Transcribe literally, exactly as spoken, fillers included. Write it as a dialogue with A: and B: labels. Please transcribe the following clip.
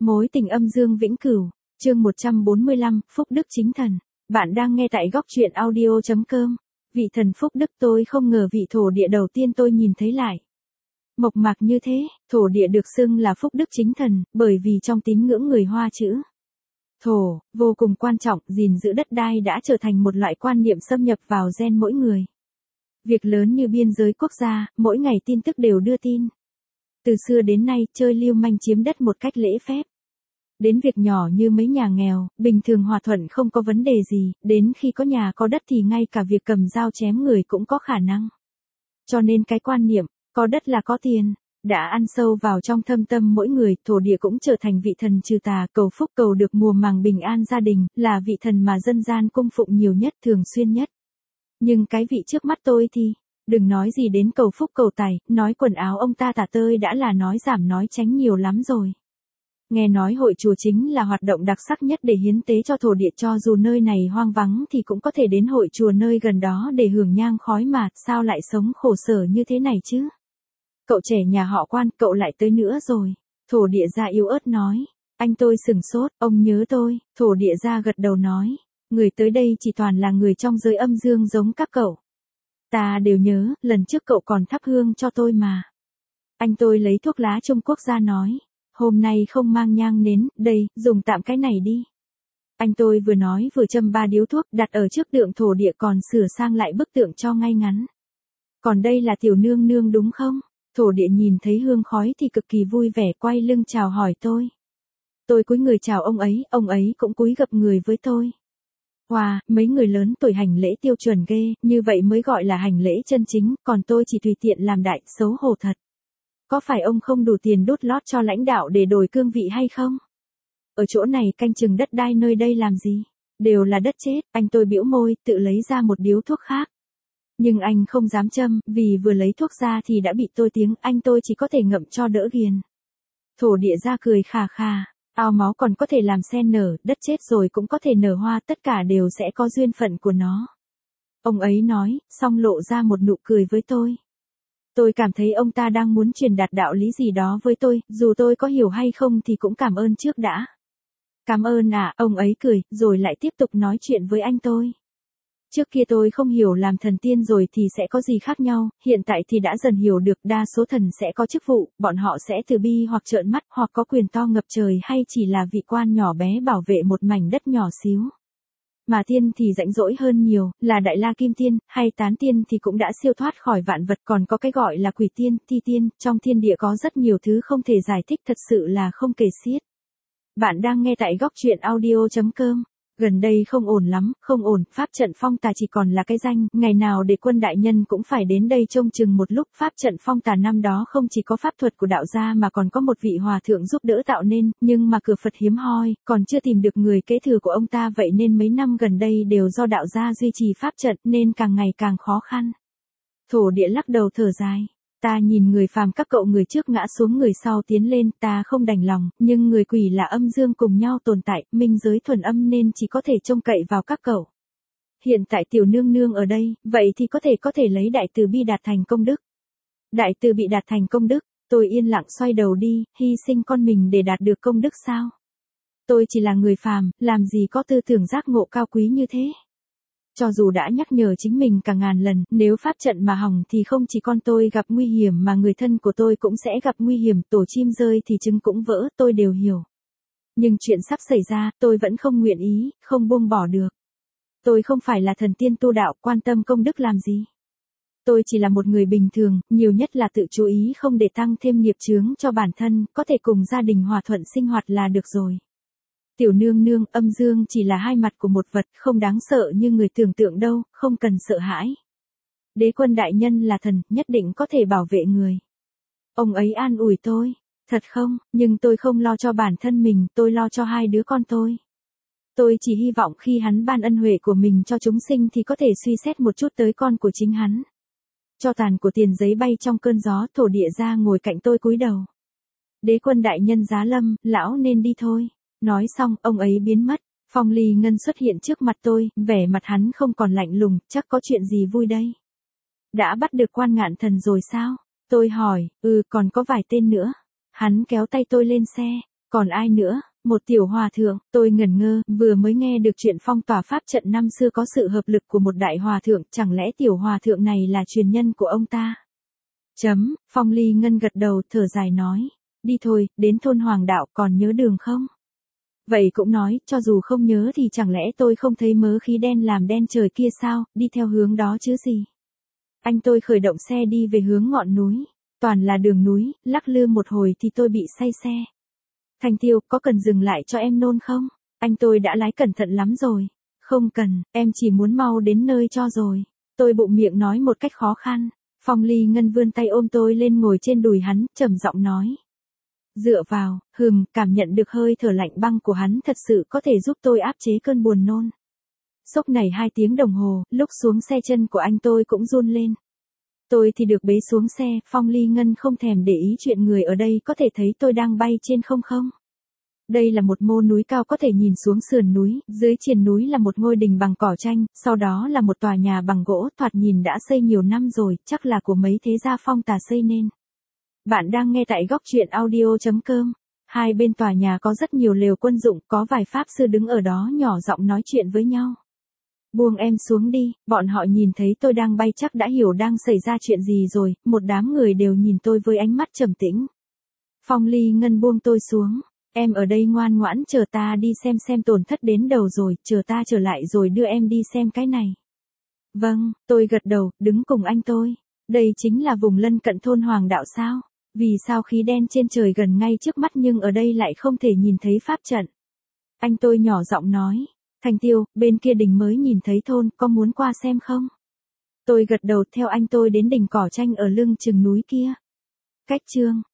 A: Mối tình âm dương vĩnh cửu, chương một trăm bốn mươi lăm, Phúc Đức chính thần. Bạn đang nghe tại góc truyện audio chấm com. Vị thần Phúc Đức, tôi không ngờ vị thổ địa đầu tiên tôi nhìn thấy lại mộc mạc như thế. Thổ địa được xưng là Phúc Đức chính thần, bởi vì trong tín ngưỡng người Hoa chữ thổ vô cùng quan trọng, gìn giữ đất đai đã trở thành một loại quan niệm xâm nhập vào gen mỗi người. Việc lớn như biên giới quốc gia, mỗi ngày tin tức đều đưa tin. Từ xưa đến nay, chơi lưu manh chiếm đất một cách lễ phép. Đến việc nhỏ như mấy nhà nghèo, bình thường hòa thuận không có vấn đề gì, đến khi có nhà có đất thì ngay cả việc cầm dao chém người cũng có khả năng. Cho nên cái quan niệm, có đất là có tiền, đã ăn sâu vào trong thâm tâm mỗi người. Thổ địa cũng trở thành vị thần trừ tà, cầu phúc, cầu được mùa màng bình an gia đình, là vị thần mà dân gian cung phụng nhiều nhất, thường xuyên nhất. Nhưng cái vị trước mắt tôi thì, đừng nói gì đến cầu phúc cầu tài, nói quần áo ông ta tả tơi đã là nói giảm nói tránh nhiều lắm rồi. Nghe nói hội chùa chính là hoạt động đặc sắc nhất để hiến tế cho thổ địa, cho dù nơi này hoang vắng thì cũng có thể đến hội chùa nơi gần đó để hưởng nhang khói mà, sao lại sống khổ sở như thế này chứ? Cậu trẻ nhà họ Quan, cậu lại tới nữa rồi. Thổ địa gia yếu ớt nói. Anh tôi sừng sốt, ông nhớ tôi. Thổ địa gia gật đầu nói. Người tới đây chỉ toàn là người trong giới âm dương giống các cậu. Ta đều nhớ, lần trước cậu còn thắp hương cho tôi mà. Anh tôi lấy thuốc lá Trung Quốc ra nói. Hôm nay không mang nhang nến, đây, dùng tạm cái này đi. Anh tôi vừa nói vừa châm ba điếu thuốc đặt ở trước tượng thổ địa, còn sửa sang lại bức tượng cho ngay ngắn. Còn đây là tiểu nương nương đúng không? Thổ địa nhìn thấy hương khói thì cực kỳ vui vẻ, quay lưng chào hỏi tôi. Tôi cúi người chào ông ấy, ông ấy cũng cúi gập người với tôi. Wow, mấy người lớn tuổi hành lễ tiêu chuẩn ghê, như vậy mới gọi là hành lễ chân chính, còn tôi chỉ tùy tiện làm đại, xấu hổ thật. Có phải ông không đủ tiền đút lót cho lãnh đạo để đổi cương vị hay không? Ở chỗ này canh chừng đất đai nơi đây làm gì? Đều là đất chết. Anh tôi bĩu môi, tự lấy ra một điếu thuốc khác. Nhưng anh không dám châm, vì vừa lấy thuốc ra thì đã bị tôi tiếng, anh tôi chỉ có thể ngậm cho đỡ ghiền. Thổ địa ra cười khà khà, ao máu còn có thể làm sen nở, đất chết rồi cũng có thể nở hoa, tất cả đều sẽ có duyên phận của nó. Ông ấy nói, xong lộ ra một nụ cười với tôi. Tôi cảm thấy ông ta đang muốn truyền đạt đạo lý gì đó với tôi, dù tôi có hiểu hay không thì cũng cảm ơn trước đã. Cảm ơn à, ông ấy cười, rồi lại tiếp tục nói chuyện với anh tôi. Trước kia tôi không hiểu làm thần tiên rồi thì sẽ có gì khác nhau, hiện tại thì đã dần hiểu được, đa số thần sẽ có chức vụ, bọn họ sẽ từ bi hoặc trợn mắt, hoặc có quyền to ngập trời, hay chỉ là vị quan nhỏ bé bảo vệ một mảnh đất nhỏ xíu. Mà tiên thì rãnh rỗi hơn nhiều, là đại la kim tiên, hay tán tiên thì cũng đã siêu thoát khỏi vạn vật, còn có cái gọi là quỷ tiên, thi tiên, trong thiên địa có rất nhiều thứ không thể giải thích, thật sự là không kể xiết. Bạn đang nghe tại góc truyện audio chấm com. Gần đây không ổn lắm, không ổn, pháp trận phong tà chỉ còn là cái danh, ngày nào để quân đại nhân cũng phải đến đây trông chừng một lúc. Pháp trận phong tà năm đó không chỉ có pháp thuật của đạo gia mà còn có một vị hòa thượng giúp đỡ tạo nên, nhưng mà cửa Phật hiếm hoi, còn chưa tìm được người kế thừa của ông ta, vậy nên mấy năm gần đây đều do đạo gia duy trì pháp trận, nên càng ngày càng khó khăn. Thổ địa lắc đầu thở dài. Ta nhìn người phàm các cậu, người trước ngã xuống người sau tiến lên, ta không đành lòng, nhưng người quỷ là âm dương cùng nhau tồn tại, minh giới thuần âm nên chỉ có thể trông cậy vào các cậu. Hiện tại tiểu nương nương ở đây, vậy thì có thể có thể lấy đại từ bi đạt thành công đức. Đại từ bị đạt thành công đức, tôi yên lặng xoay đầu đi, hy sinh con mình để đạt được công đức sao? Tôi chỉ là người phàm, làm gì có tư tưởng giác ngộ cao quý như thế? Cho dù đã nhắc nhở chính mình cả ngàn lần, nếu pháp trận mà hỏng thì không chỉ con tôi gặp nguy hiểm mà người thân của tôi cũng sẽ gặp nguy hiểm, tổ chim rơi thì trứng cũng vỡ, tôi đều hiểu. Nhưng chuyện sắp xảy ra, tôi vẫn không nguyện ý, không buông bỏ được. Tôi không phải là thần tiên tu đạo, quan tâm công đức làm gì. Tôi chỉ là một người bình thường, nhiều nhất là tự chú ý không để tăng thêm nghiệp chướng cho bản thân, có thể cùng gia đình hòa thuận sinh hoạt là được rồi. Tiểu nương nương, âm dương chỉ là hai mặt của một vật, không đáng sợ như người tưởng tượng đâu, không cần sợ hãi. Đế quân đại nhân là thần, nhất định có thể bảo vệ người. Ông ấy an ủi tôi. Thật không, nhưng tôi không lo cho bản thân mình, tôi lo cho hai đứa con tôi. Tôi chỉ hy vọng khi hắn ban ân huệ của mình cho chúng sinh thì có thể suy xét một chút tới con của chính hắn. Cho tàn của tiền giấy bay trong cơn gió, thổ địa ra ngồi cạnh tôi cúi đầu. Đế quân đại nhân giá lâm, lão nên đi thôi. Nói xong, ông ấy biến mất. Phong Ly Ngân xuất hiện trước mặt tôi, vẻ mặt hắn không còn lạnh lùng, chắc có chuyện gì vui đây. Đã bắt được Quan Ngạn Thần rồi sao? Tôi hỏi, ừ, còn có vài tên nữa. Hắn kéo tay tôi lên xe. Còn ai nữa? Một tiểu hòa thượng, tôi ngẩn ngơ, vừa mới nghe được chuyện phong tỏa pháp trận năm xưa có sự hợp lực của một đại hòa thượng, chẳng lẽ tiểu hòa thượng này là truyền nhân của ông ta? Chấm, Phong Ly Ngân gật đầu thở dài nói, đi thôi, đến thôn Hoàng Đạo còn nhớ đường không? Vậy cũng nói, cho dù không nhớ thì chẳng lẽ tôi không thấy mớ khí đen làm đen trời kia sao, đi theo hướng đó chứ gì? Anh tôi khởi động xe đi về hướng ngọn núi, toàn là đường núi, lắc lư một hồi thì tôi bị say xe. Thành Tiêu, có cần dừng lại cho em nôn không? Anh tôi đã lái cẩn thận lắm rồi. Không cần, em chỉ muốn mau đến nơi cho rồi. Tôi bụng miệng nói một cách khó khăn. Phong Ly Ngân vươn tay ôm tôi lên ngồi trên đùi hắn, trầm giọng nói. Dựa vào, hừm, cảm nhận được hơi thở lạnh băng của hắn thật sự có thể giúp tôi áp chế cơn buồn nôn. Xốc này hai tiếng đồng hồ, lúc xuống xe chân của anh tôi cũng run lên. Tôi thì được bế xuống xe, Phong Ly Ngân không thèm để ý chuyện người ở đây có thể thấy tôi đang bay trên không không. Đây là một mô núi cao có thể nhìn xuống sườn núi, dưới triền núi là một ngôi đình bằng cỏ tranh, sau đó là một tòa nhà bằng gỗ thoạt nhìn đã xây nhiều năm rồi, chắc là của mấy thế gia Phong Tà xây nên. Bạn đang nghe tại góc truyện audio chấm com. Hai bên tòa nhà có rất nhiều lều quân dụng, có vài pháp sư đứng ở đó nhỏ giọng nói chuyện với nhau. Buông em xuống đi, bọn họ nhìn thấy tôi đang bay chắc đã hiểu đang xảy ra chuyện gì rồi, một đám người đều nhìn tôi với ánh mắt trầm tĩnh. Phong Ly Ngân buông tôi xuống, em ở đây ngoan ngoãn chờ ta đi xem xem tổn thất đến đầu rồi, chờ ta trở lại rồi đưa em đi xem cái này. Vâng, tôi gật đầu, đứng cùng anh tôi. Đây chính là vùng lân cận thôn Hoàng Đạo sao? Vì sao khí đen trên trời gần ngay trước mắt nhưng ở đây lại không thể nhìn thấy pháp trận? Anh tôi nhỏ giọng nói. Thành Tiêu, bên kia đỉnh mới nhìn thấy thôn, có muốn qua xem không? Tôi gật đầu theo anh tôi đến đỉnh cỏ tranh ở lưng chừng núi kia. Cách chương